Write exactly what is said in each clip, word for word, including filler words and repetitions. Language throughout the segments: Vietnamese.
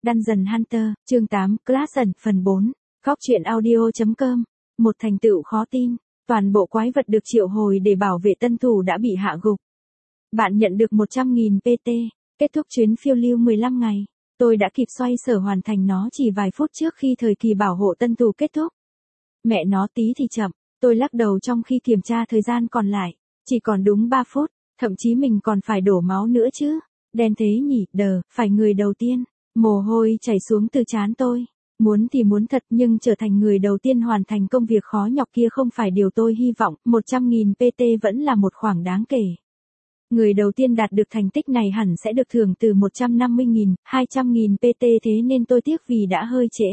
Dungeon Hunter, chương tám, Classen, phần bốn. Góc truyện audio.com. Một thành tựu khó tin. Toàn bộ quái vật được triệu hồi để bảo vệ tân thủ đã bị hạ gục. Bạn nhận được một trăm nghìn pê tê. Kết thúc chuyến phiêu lưu mười lăm ngày. Tôi đã kịp xoay sở hoàn thành nó chỉ vài phút trước khi thời kỳ bảo hộ tân tù kết thúc. Mẹ nó tí thì chậm. Tôi lắc đầu trong khi kiểm tra thời gian còn lại. Chỉ còn đúng ba phút. Thậm chí mình còn phải đổ máu nữa chứ. Đen thế nhỉ, đờ, phải người đầu tiên. Mồ hôi chảy xuống từ trán tôi. Muốn thì muốn thật nhưng trở thành người đầu tiên hoàn thành công việc khó nhọc kia không phải điều tôi hy vọng. một trăm nghìn pê tê vẫn là một khoản đáng kể. Người đầu tiên đạt được thành tích này hẳn sẽ được thưởng từ một trăm năm mươi nghìn, hai trăm nghìn pê tê thế nên tôi tiếc vì đã hơi trễ.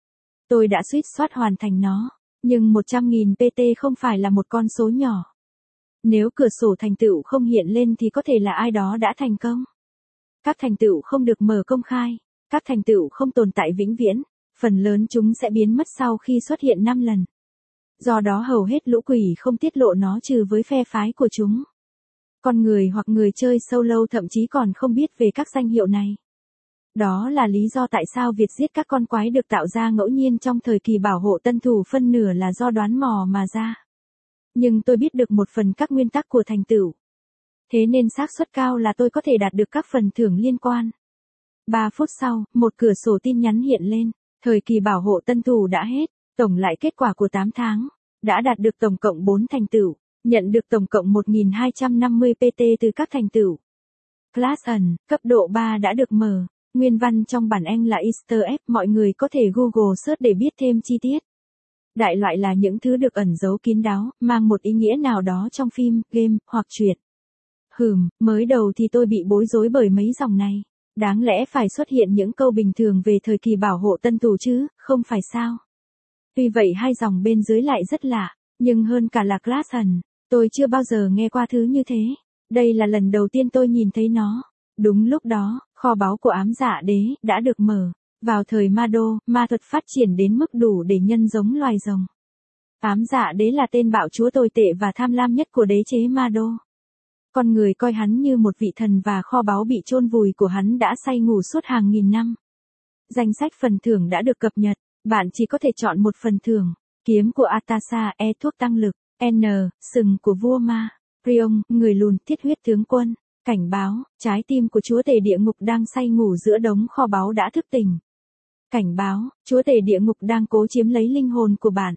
Tôi đã suýt soát hoàn thành nó. Nhưng một trăm nghìn pê tê không phải là một con số nhỏ. Nếu cửa sổ thành tựu không hiện lên thì có thể là ai đó đã thành công. Các thành tựu không được mở công khai. Các thành tựu không tồn tại vĩnh viễn. Phần lớn chúng sẽ biến mất sau khi xuất hiện năm lần. Do đó hầu hết lũ quỷ không tiết lộ nó trừ với phe phái của chúng. Con người hoặc người chơi solo thậm chí còn không biết về các danh hiệu này. Đó là lý do tại sao việc giết các con quái được tạo ra ngẫu nhiên trong thời kỳ bảo hộ tân thủ phân nửa là do đoán mò mà ra. Nhưng tôi biết được một phần các nguyên tắc của thành tựu. Thế nên xác suất cao là tôi có thể đạt được các phần thưởng liên quan. ba phút sau, một cửa sổ tin nhắn hiện lên. Thời kỳ bảo hộ tân thủ đã hết. Tổng lại kết quả của tám tháng. Đã đạt được tổng cộng bốn thành tựu. Nhận được tổng cộng một nghìn hai trăm năm mươi pê tê từ các thành tựu. Classen, cấp độ ba đã được mở. Nguyên văn trong bản Anh là Easter egg, mọi người có thể Google search để biết thêm chi tiết. Đại loại là những thứ được ẩn giấu kín đáo, mang một ý nghĩa nào đó trong phim, game, hoặc truyện. Hừm, mới đầu thì tôi bị bối rối bởi mấy dòng này. Đáng lẽ phải xuất hiện những câu bình thường về thời kỳ bảo hộ tân tù chứ, không phải sao? Tuy vậy hai dòng bên dưới lại rất lạ, nhưng hơn cả là Classen, tôi chưa bao giờ nghe qua thứ như thế. Đây là lần đầu tiên tôi nhìn thấy nó. Đúng lúc đó, kho báu của ám dạ đế đã được mở. Vào thời Ma Đô, ma thuật phát triển đến mức đủ để nhân giống loài rồng. Ám dạ đế là tên bạo chúa tồi tệ và tham lam nhất của đế chế Ma Đô. Con người coi hắn như một vị thần và kho báu bị chôn vùi của hắn đã say ngủ suốt hàng nghìn năm. Danh sách phần thưởng đã được cập nhật. Bạn chỉ có thể chọn một phần thưởng. Kiếm của Atasa, E thuốc tăng lực, N, sừng của vua ma, Priong, người lùn, thiết huyết tướng quân. Cảnh báo, trái tim của chúa tể địa ngục đang say ngủ giữa đống kho báu đã thức tỉnh. Cảnh báo, chúa tể địa ngục đang cố chiếm lấy linh hồn của bạn.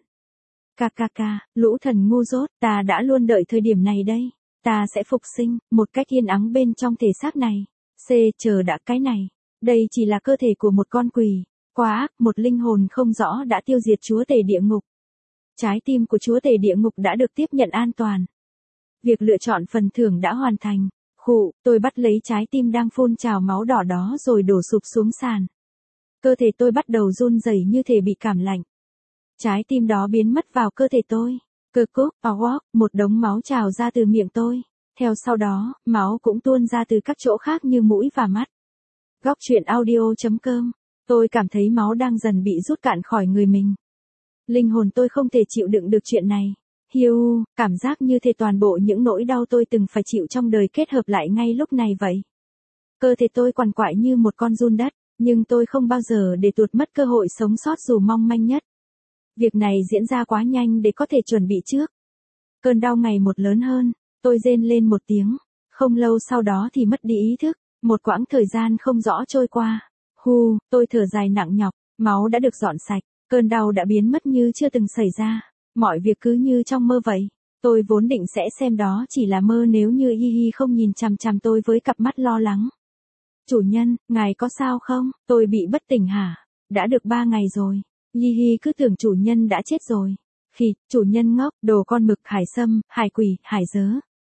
Kkk, lũ thần ngu dốt, ta đã luôn đợi thời điểm này đây. Ta sẽ phục sinh, một cách yên ắng bên trong thể xác này. C, chờ đã cái này. Đây chỉ là cơ thể của một con quỷ. Quá ác, một linh hồn không rõ đã tiêu diệt chúa tể địa ngục. Trái tim của chúa tể địa ngục đã được tiếp nhận an toàn. Việc lựa chọn phần thưởng đã hoàn thành. Khụ, tôi bắt lấy trái tim đang phun trào máu đỏ đó rồi đổ sụp xuống sàn. Cơ thể tôi bắt đầu run rẩy như thể bị cảm lạnh. Trái tim đó biến mất vào cơ thể tôi. Cơ cúc, awok, một đống máu trào ra từ miệng tôi. Theo sau đó, máu cũng tuôn ra từ các chỗ khác như mũi và mắt. Góc truyện audio.com. Tôi cảm thấy máu đang dần bị rút cạn khỏi người mình. Linh hồn tôi không thể chịu đựng được chuyện này. Hiu, cảm giác như thể toàn bộ những nỗi đau tôi từng phải chịu trong đời kết hợp lại ngay lúc này vậy. Cơ thể tôi quằn quại như một con giun đất, nhưng tôi không bao giờ để tuột mất cơ hội sống sót dù mong manh nhất. Việc này diễn ra quá nhanh để có thể chuẩn bị trước. Cơn đau ngày một lớn hơn, tôi rên lên một tiếng. Không lâu sau đó thì mất đi ý thức, một quãng thời gian không rõ trôi qua. Hu, tôi thở dài nặng nhọc, máu đã được dọn sạch, cơn đau đã biến mất như chưa từng xảy ra. Mọi việc cứ như trong mơ vậy. Tôi vốn định sẽ xem đó chỉ là mơ nếu như Hi Hi không nhìn chằm chằm tôi với cặp mắt lo lắng. Chủ nhân, ngài có sao không? Tôi bị bất tỉnh hả? Đã được ba ngày rồi. Hi Hi cứ tưởng chủ nhân đã chết rồi. Khi, chủ nhân ngốc, đồ con mực, hải sâm, hải quỷ, hải dớ.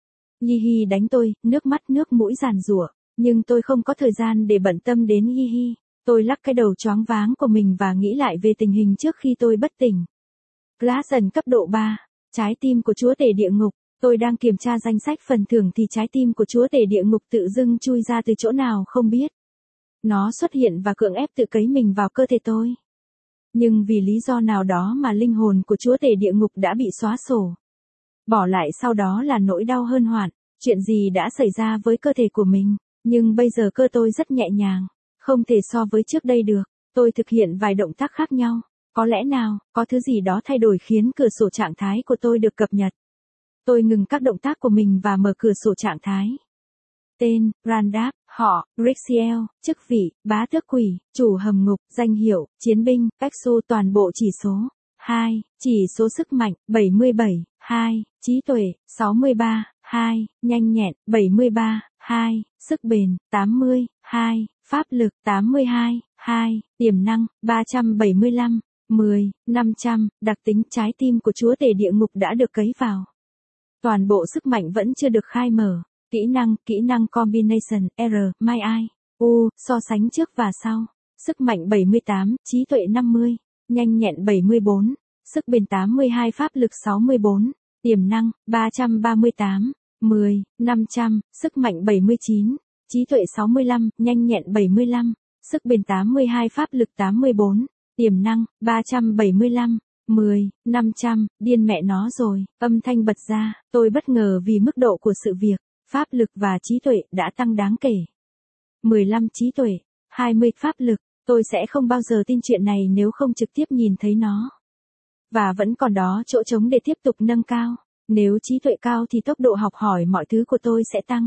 Hi Hi đánh tôi, nước mắt nước mũi giàn giụa. Nhưng tôi không có thời gian để bận tâm đến Hi Hi. Tôi lắc cái đầu choáng váng của mình và nghĩ lại về tình hình trước khi tôi bất tỉnh. Classen cấp độ ba, trái tim của chúa tể địa ngục. Tôi đang kiểm tra danh sách phần thưởng thì trái tim của chúa tể địa ngục tự dưng chui ra từ chỗ nào không biết. Nó xuất hiện và cưỡng ép tự cấy mình vào cơ thể tôi. Nhưng vì lý do nào đó mà linh hồn của chúa tể địa ngục đã bị xóa sổ. Bỏ lại sau đó là nỗi đau hơn hoạn. Chuyện gì đã xảy ra với cơ thể của mình? Nhưng bây giờ cơ tôi rất nhẹ nhàng. Không thể so với trước đây được, tôi thực hiện vài động tác khác nhau. Có lẽ nào, có thứ gì đó thay đổi khiến cửa sổ trạng thái của tôi được cập nhật. Tôi ngừng các động tác của mình và mở cửa sổ trạng thái. Tên, Randap, họ, Rixiel, chức vị, bá tước quỷ, chủ hầm ngục, danh hiệu, chiến binh, Pexu toàn bộ chỉ số. hai, chỉ số sức mạnh, bảy mươi bảy, hai, trí tuệ, sáu mươi ba, hai, nhanh nhẹn, bảy mươi ba, hai, sức bền, tám mươi, hai, pháp lực, tám mươi hai, hai, tiềm năng, ba trăm bảy mươi lăm, mười, năm trăm, đặc tính trái tim của chúa tể địa ngục đã được cấy vào. Toàn bộ sức mạnh vẫn chưa được khai mở. Kỹ năng, kỹ năng combination, R, My Eye, U, so sánh trước và sau. Sức mạnh bảy mươi tám, trí tuệ năm mươi, nhanh nhẹn bảy mươi bốn, sức bền tám mươi hai, pháp lực sáu mươi bốn, tiềm năng, ba trăm ba mươi tám, mười, năm trăm, sức mạnh bảy mươi chín, trí tuệ sáu mươi lăm, nhanh nhẹn bảy mươi lăm, sức bền tám mươi hai, pháp lực tám mươi bốn, tiềm năng, ba trăm bảy mươi lăm, mười, năm trăm, điên mẹ nó rồi, âm thanh bật ra, tôi bất ngờ vì mức độ của sự việc. Pháp lực và trí tuệ đã tăng đáng kể. mười lăm trí tuệ, hai mươi pháp lực, tôi sẽ không bao giờ tin chuyện này nếu không trực tiếp nhìn thấy nó. Và vẫn còn đó chỗ trống để tiếp tục nâng cao. Nếu trí tuệ cao thì tốc độ học hỏi mọi thứ của tôi sẽ tăng.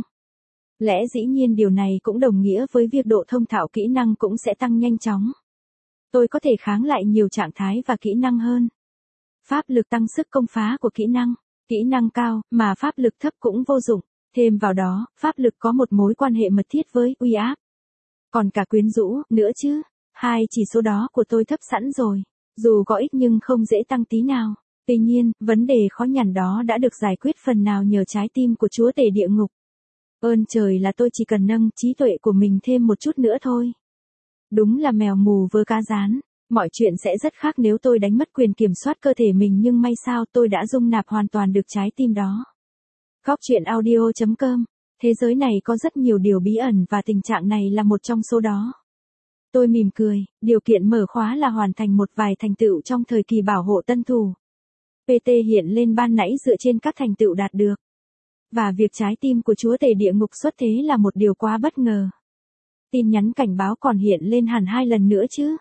Lẽ dĩ nhiên điều này cũng đồng nghĩa với việc độ thông thạo kỹ năng cũng sẽ tăng nhanh chóng. Tôi có thể kháng lại nhiều trạng thái và kỹ năng hơn. Pháp lực tăng sức công phá của kỹ năng. Kỹ năng cao mà pháp lực thấp cũng vô dụng. Thêm vào đó, pháp lực có một mối quan hệ mật thiết với uy áp. Còn cả quyến rũ, nữa chứ. Hai chỉ số đó của tôi thấp sẵn rồi. Dù có ít nhưng không dễ tăng tí nào. Tuy nhiên, vấn đề khó nhằn đó đã được giải quyết phần nào nhờ trái tim của chúa tể địa ngục. Ơn trời là tôi chỉ cần nâng trí tuệ của mình thêm một chút nữa thôi. Đúng là mèo mù vớ cá rán. Mọi chuyện sẽ rất khác nếu tôi đánh mất quyền kiểm soát cơ thể mình nhưng may sao tôi đã dung nạp hoàn toàn được trái tim đó. Góc truyện audio chấm com. Thế giới này có rất nhiều điều bí ẩn và tình trạng này là một trong số đó. Tôi mỉm cười, điều kiện mở khóa là hoàn thành một vài thành tựu trong thời kỳ bảo hộ tân thủ. pê tê hiện lên ban nãy dựa trên các thành tựu đạt được. Và việc trái tim của chúa tể địa ngục xuất thế là một điều quá bất ngờ. Tin nhắn cảnh báo còn hiện lên hẳn hai lần nữa chứ.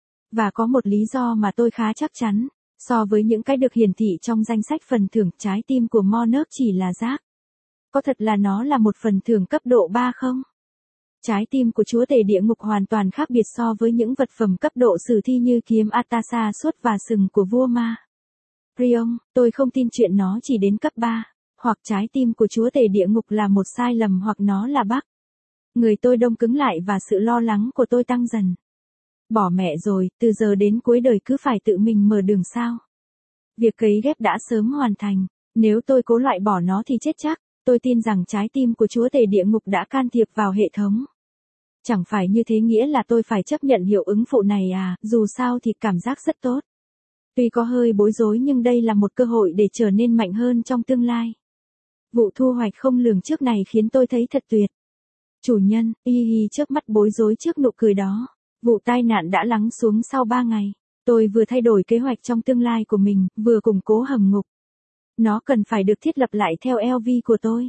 Và có một lý do mà tôi khá chắc chắn. So với những cái được hiển thị trong danh sách phần thưởng, trái tim của Monarch chỉ là rác. Có thật là nó là một phần thưởng cấp độ ba không? Trái tim của chúa tể địa ngục hoàn toàn khác biệt so với những vật phẩm cấp độ sử thi như kiếm Atasa suốt và sừng của vua ma. Rion, tôi không tin chuyện nó chỉ đến cấp ba, hoặc trái tim của chúa tể địa ngục là một sai lầm hoặc nó là bug. Người tôi đông cứng lại và sự lo lắng của tôi tăng dần. Bỏ mẹ rồi, từ giờ đến cuối đời cứ phải tự mình mở đường sao. Việc cấy ghép đã sớm hoàn thành, nếu tôi cố loại bỏ nó thì chết chắc, tôi tin rằng trái tim của chúa tể địa ngục đã can thiệp vào hệ thống. Chẳng phải như thế nghĩa là tôi phải chấp nhận hiệu ứng phụ này à, dù sao thì cảm giác rất tốt. Tuy có hơi bối rối nhưng đây là một cơ hội để trở nên mạnh hơn trong tương lai. Vụ thu hoạch không lường trước này khiến tôi thấy thật tuyệt. Chủ nhân, y hi trước mắt bối rối trước nụ cười đó. Vụ tai nạn đã lắng xuống sau ba ngày. Tôi vừa thay đổi kế hoạch trong tương lai của mình, vừa củng cố hầm ngục. Nó cần phải được thiết lập lại theo lờ vê của tôi.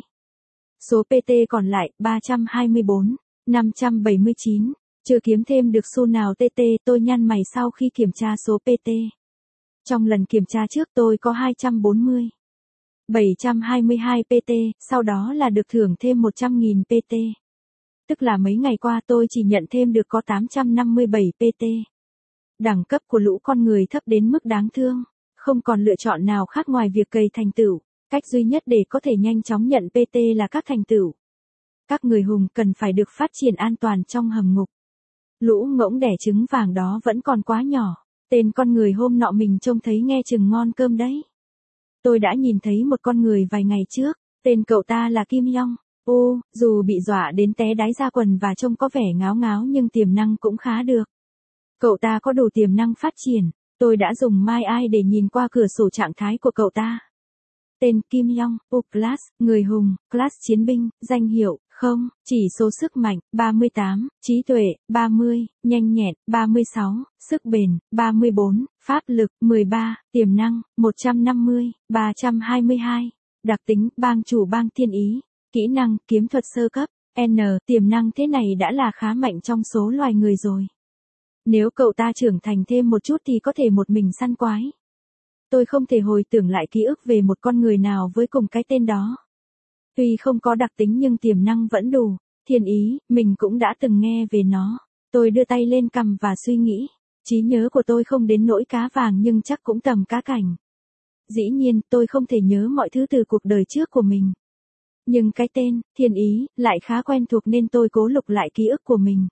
Số pê tê còn lại, ba trăm hai mươi bốn, năm trăm bảy mươi chín. Chưa kiếm thêm được xu nào tê tê, tôi nhăn mày sau khi kiểm tra số pê tê. Trong lần kiểm tra trước tôi có hai trăm bốn mươi. bảy trăm hai mươi hai pê tê, sau đó là được thưởng thêm một trăm nghìn pê tê. Tức là mấy ngày qua tôi chỉ nhận thêm được có tám trăm năm mươi bảy pê tê. Đẳng cấp của lũ con người thấp đến mức đáng thương. Không còn lựa chọn nào khác ngoài việc cày thành tựu. Cách duy nhất để có thể nhanh chóng nhận pê tê là các thành tựu. Các người hùng cần phải được phát triển an toàn trong hầm ngục. Lũ ngỗng đẻ trứng vàng đó vẫn còn quá nhỏ. Tên con người hôm nọ mình trông thấy nghe chừng ngon cơm đấy. Tôi đã nhìn thấy một con người vài ngày trước. Tên cậu ta là Kim Yong. Ô, dù bị dọa đến té đáy ra quần và trông có vẻ ngáo ngáo nhưng tiềm năng cũng khá được. Cậu ta có đủ tiềm năng phát triển. Tôi đã dùng My Eye để nhìn qua cửa sổ trạng thái của cậu ta. Tên Kim Yong, U Class, người hùng, Class chiến binh, danh hiệu, không, chỉ số sức mạnh, ba mươi tám, trí tuệ, ba mươi, nhanh nhẹn, ba mươi sáu, sức bền, ba mươi bốn, pháp lực, mười ba, tiềm năng, một trăm năm mươi, ba trăm hai mươi hai, đặc tính, bang chủ bang thiên ý, kỹ năng, kiếm thuật sơ cấp, N, tiềm năng thế này đã là khá mạnh trong số loài người rồi. Nếu cậu ta trưởng thành thêm một chút thì có thể một mình săn quái. Tôi không thể hồi tưởng lại ký ức về một con người nào với cùng cái tên đó. Tuy không có đặc tính nhưng tiềm năng vẫn đủ. Thiên ý, mình cũng đã từng nghe về nó. Tôi đưa tay lên cằm và suy nghĩ. Trí nhớ của tôi không đến nỗi cá vàng nhưng chắc cũng tầm cá cảnh. Dĩ nhiên, tôi không thể nhớ mọi thứ từ cuộc đời trước của mình. Nhưng cái tên, thiên ý, lại khá quen thuộc nên tôi cố lục lại ký ức của mình.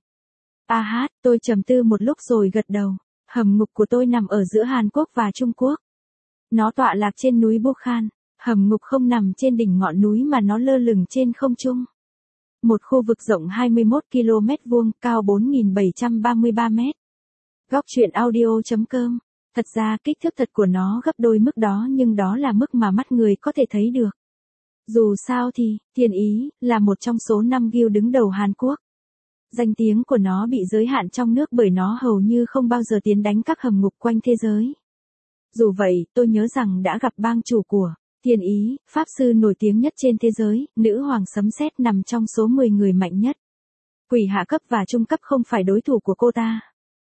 À hát, tôi trầm tư một lúc rồi gật đầu. Hầm ngục của tôi nằm ở giữa Hàn Quốc và Trung Quốc. Nó tọa lạc trên núi Bukhan. Hầm ngục không nằm trên đỉnh ngọn núi mà nó lơ lửng trên không trung. Một khu vực rộng hai mươi mốt ki lô mét vuông, cao bốn nghìn bảy trăm ba mươi ba mét. Góc truyện audio chấm com. Thật ra kích thước thật của nó gấp đôi mức đó nhưng đó là mức mà mắt người có thể thấy được. Dù sao thì, thiên ý, là một trong số năm ghiêu đứng đầu Hàn Quốc. Danh tiếng của nó bị giới hạn trong nước bởi nó hầu như không bao giờ tiến đánh các hầm ngục quanh thế giới. Dù vậy, tôi nhớ rằng đã gặp bang chủ của thiên ý, pháp sư nổi tiếng nhất trên thế giới, nữ hoàng sấm sét nằm trong số mười người mạnh nhất. Quỷ hạ cấp và trung cấp không phải đối thủ của cô ta.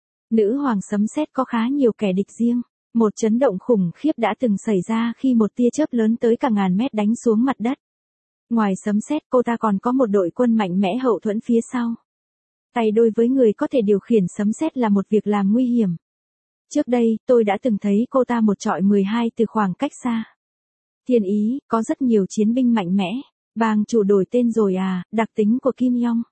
Nữ hoàng sấm sét có khá nhiều kẻ địch riêng. Một chấn động khủng khiếp đã từng xảy ra khi một tia chớp lớn tới cả ngàn mét đánh xuống mặt đất. Ngoài sấm sét, cô ta còn có một đội quân mạnh mẽ hậu thuẫn phía sau. Tay đôi với người có thể điều khiển sấm sét là một việc làm nguy hiểm. Trước đây, tôi đã từng thấy cô ta một trọi mười hai từ khoảng cách xa. Thiên ý, có rất nhiều chiến binh mạnh mẽ. Bang chủ đổi tên rồi à, đặc tính của Kim Yong.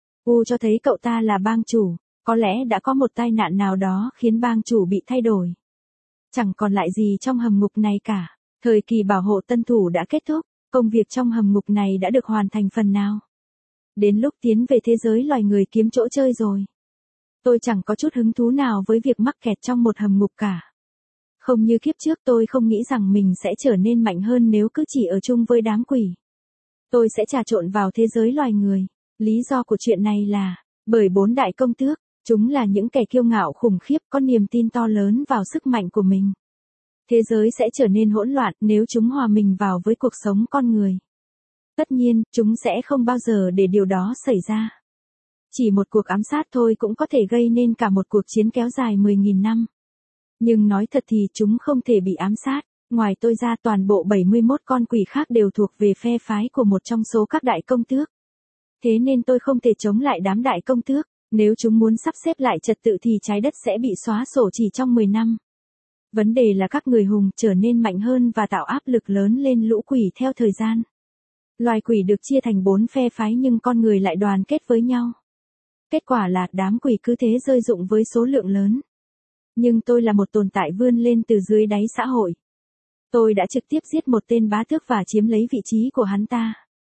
U cho thấy cậu ta là bang chủ. Có lẽ đã có một tai nạn nào đó khiến bang chủ bị thay đổi. Chẳng còn lại gì trong hầm ngục này cả. Thời kỳ bảo hộ tân thủ đã kết thúc. Công việc trong hầm ngục này đã được hoàn thành phần nào. Đến lúc tiến về thế giới loài người kiếm chỗ chơi rồi. Tôi chẳng có chút hứng thú nào với việc mắc kẹt trong một hầm ngục cả. Không như kiếp trước tôi không nghĩ rằng mình sẽ trở nên mạnh hơn nếu cứ chỉ ở chung với đám quỷ. Tôi sẽ trà trộn vào thế giới loài người. Lý do của chuyện này là, bởi bốn đại công tước, chúng là những kẻ kiêu ngạo khủng khiếp có niềm tin to lớn vào sức mạnh của mình. Thế giới sẽ trở nên hỗn loạn nếu chúng hòa mình vào với cuộc sống con người. Tất nhiên, chúng sẽ không bao giờ để điều đó xảy ra. Chỉ một cuộc ám sát thôi cũng có thể gây nên cả một cuộc chiến kéo dài mười nghìn năm. Nhưng nói thật thì chúng không thể bị ám sát. Ngoài tôi ra toàn bộ bảy mươi mốt con quỷ khác đều thuộc về phe phái của một trong số các đại công tước. Thế nên tôi không thể chống lại đám đại công tước. Nếu chúng muốn sắp xếp lại trật tự thì trái đất sẽ bị xóa sổ chỉ trong mười năm. Vấn đề là các người hùng trở nên mạnh hơn và tạo áp lực lớn lên lũ quỷ theo thời gian. Loài quỷ được chia thành bốn phe phái nhưng con người lại đoàn kết với nhau. Kết quả là đám quỷ cứ thế rơi rụng với số lượng lớn. Nhưng tôi là một tồn tại vươn lên từ dưới đáy xã hội. Tôi đã trực tiếp giết một tên bá tước và chiếm lấy vị trí của hắn ta.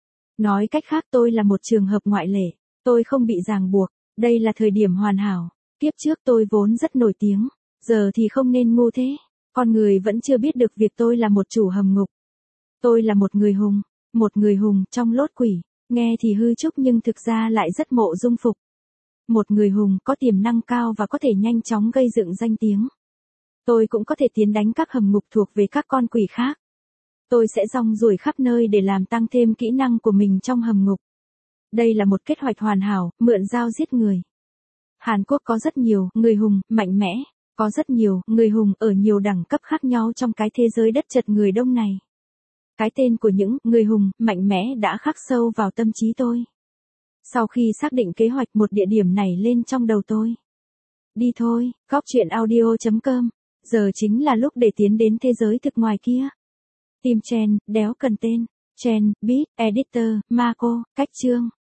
Nói cách khác tôi là một trường hợp ngoại lệ. Tôi không bị ràng buộc. Đây là thời điểm hoàn hảo. Kiếp trước tôi vốn rất nổi tiếng. Giờ thì không nên ngu thế. Con người vẫn chưa biết được việc tôi là một chủ hầm ngục. Tôi là một người hùng. Một người hùng trong lốt quỷ. Nghe thì hư trúc nhưng thực ra lại rất mộ dung phục. Một người hùng có tiềm năng cao và có thể nhanh chóng gây dựng danh tiếng. Tôi cũng có thể tiến đánh các hầm ngục thuộc về các con quỷ khác. Tôi sẽ rong ruổi khắp nơi để làm tăng thêm kỹ năng của mình trong hầm ngục. Đây là một kế hoạch hoàn hảo, mượn dao giết người. Hàn Quốc có rất nhiều người hùng mạnh mẽ, có rất nhiều người hùng ở nhiều đẳng cấp khác nhau trong cái thế giới đất chật người đông này. Cái tên của những người hùng mạnh mẽ đã khắc sâu vào tâm trí tôi. Sau khi xác định kế hoạch một địa điểm này lên trong đầu tôi. Đi thôi, góc truyện audio chấm com. Giờ chính là lúc để tiến đến thế giới thực ngoài kia. Team Chen, đéo cần tên. Chen, Beat, Editor, Marco, cách chương.